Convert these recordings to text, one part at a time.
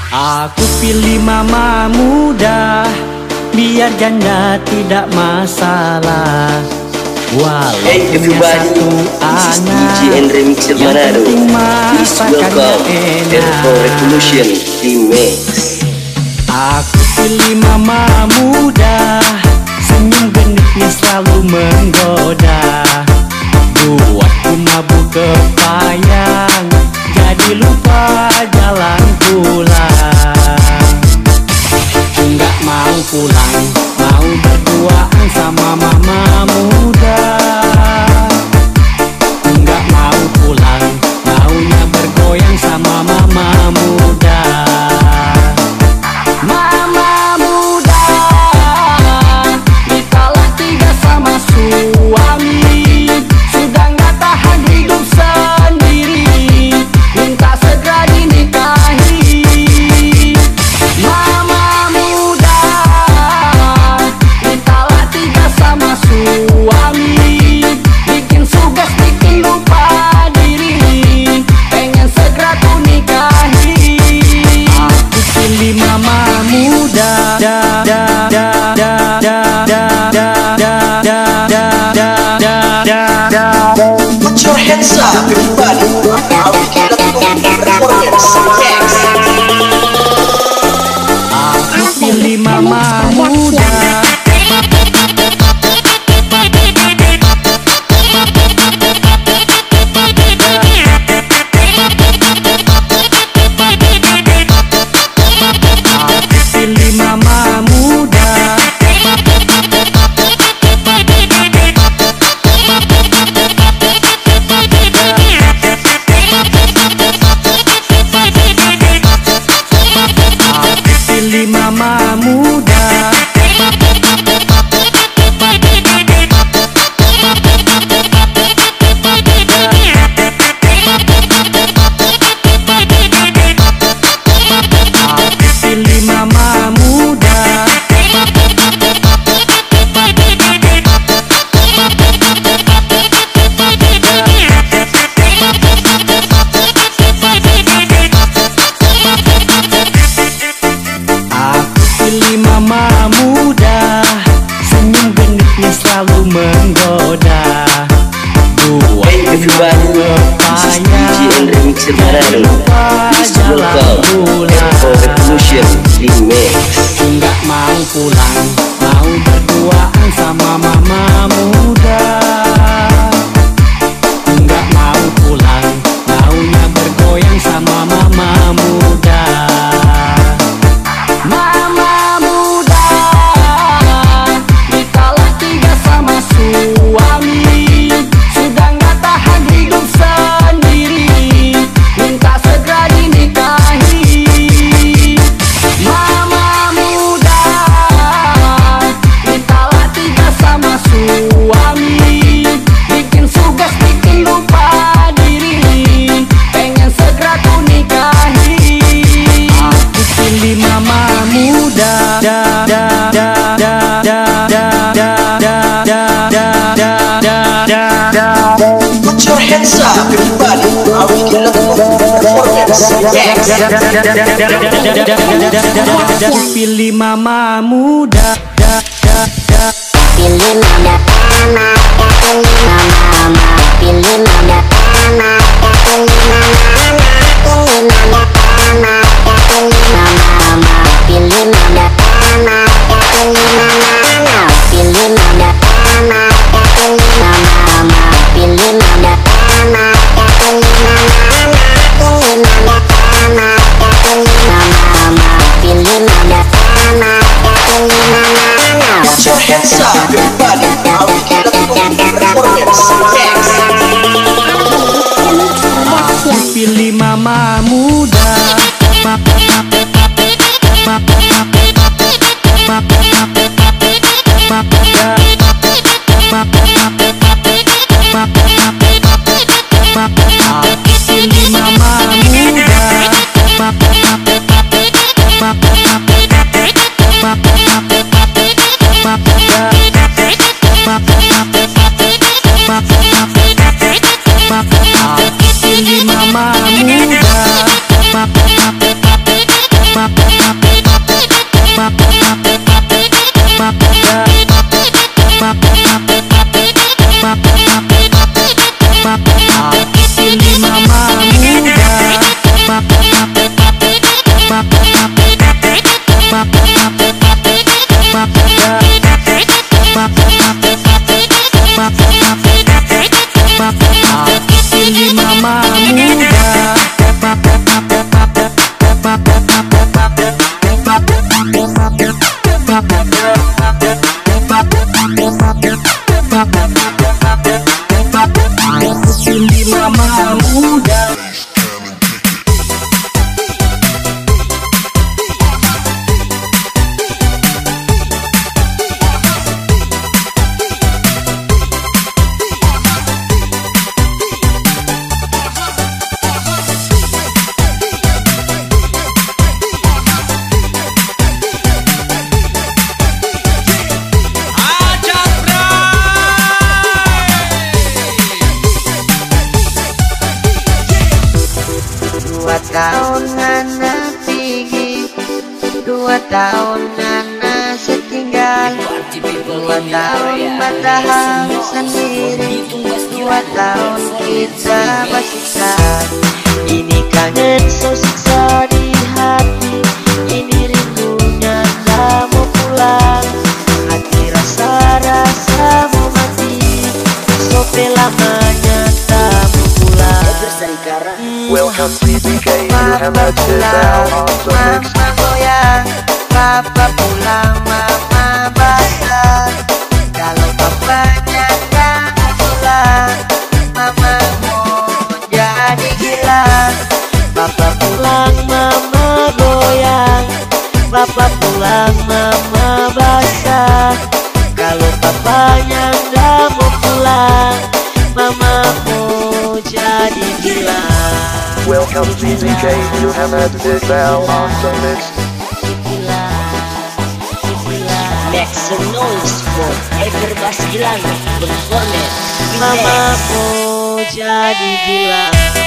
Aku pilih mama muda, biar janda tidak masalah. Walau punya satu anak, and Remixer yang Manado. penting Please masakannya welcome Terco Revolution enak. Remix. Aku pilih mama muda, senyum genitnya selalu menggoda. Buatku mabuk kepayang, jadi lupa jalan pulang. Enggak mau pulang, mau berduaan sama mama muda. Enggak mau pulang, maunya bergoyang sama mama muda. Mama muda ditolak tiga sama suami, sudah nggak tahan hidup sendiri, minta segera dinikahi. Mama muda ditolak tiga sama suami, bikin sugas, bikin lupa diri, pengen segera tuh nikahi. Aku pilih mama muda, Put your hands up, everybody. How we can performance next. aku pilih mama muda. Aku pilih mama muda. Aku pilih mama muda. Aku pilih mama muda. Aku pilih mama muda, senyum genitnya selalu menggoda. Hey everybody, this is DJ and Remixer Manado. Please welcome Terco Revolution Remix. Enggak mau pulang, mau berduaan sama mama muda. Enggak mau pulang, maunya bergoyang sama mama muda. Mama muda ditolak tiga sama suami, sudah nggak tahan hidup sendiri, minta segera dinikahi. Mama muda ditolak tiga sama suami, bikin sugas, bikin lupa diri, pengen segera tuh nikahi. Aku pilih mama muda. Put your hands up, everybody. How we can performance next. Aku pilih mama muda. Pilih mama mama, pilih mama, pilih mama mama, pilih mama, pilih mama, pilih mama, pilih mama, pilih mama, pilih mama, pilih mama, pilih Put your hands up, everybody. How we can performance next. Aku pilih mama muda. Aku pilih mama muda. Aku pilih mama muda. Pilih mama pilih mama pilih mama muda. Tahun ngana pergi, 2 tahun ngana setinggal, 2 tahun bertahan sendiri, 2 tahun kita bersiksa. Ini kangen so siksa di hati, ini rindunya tak mau pulang, hati rasa mau mati, sope lamanya tak mau pulang. Welcome CBK, you have a down on the mix. Mama goyang, papa pulang, mama basah. Kalau papanya gak pulang, mama mau jadi gila. Papa pulang, mama goyang, papa pulang, mama basah. Kalau papanya gak mau pulang, mama mau jadi gila. Welcome CBK, you have a down on the mix. Make some noise for Everbas Gilano performance. Mama mau jadi gila.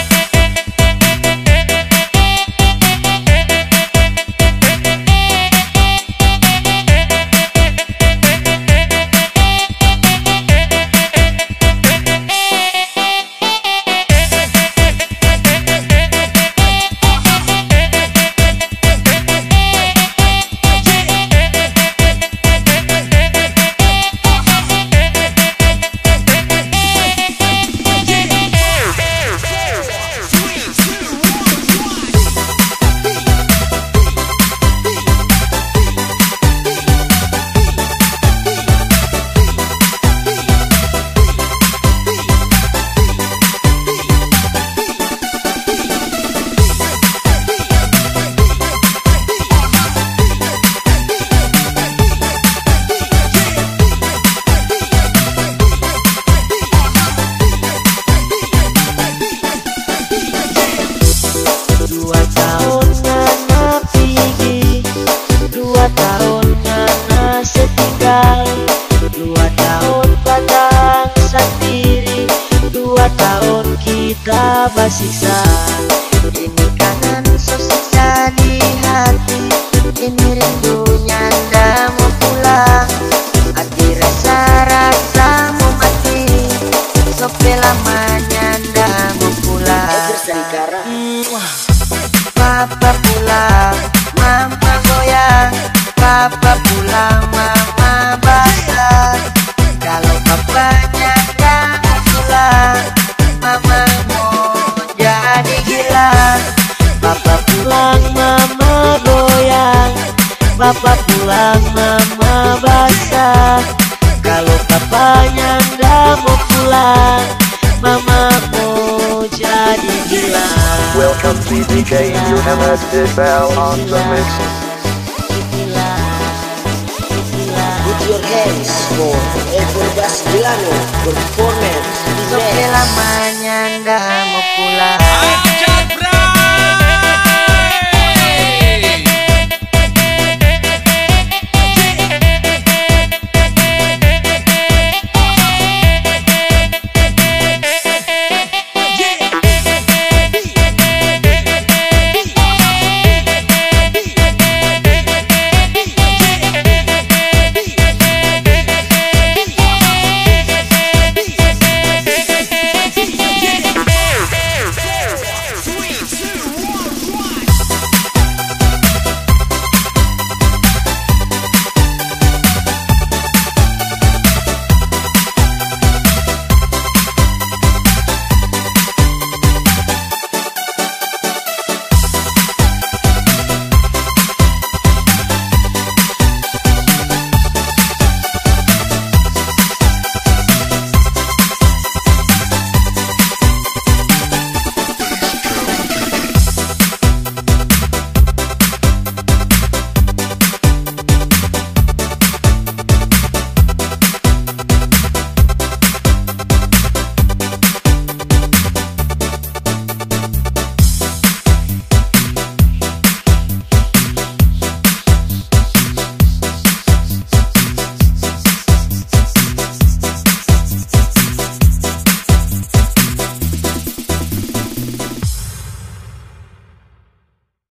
Kita bersiksa, ini kangen so siksa di hati, ini rindunya ndak mau pulang, hati rasa mau mati, sope lamanya ndak mau pulang. Papa pulang, mama goyang, papa pulang, mama basah. Kalau papanya ndak mau pulang, mama jadi gila. Papa pulang, mama goyang, papa pulang, mama basah. Kalau papanya ndak mau pulang, mama mau jadi gila. Welcome CBK, you have a down on the mix. Put your hands for Everbas Gilano performance. Sope lamanya ndak mau pulang. Ajak bro.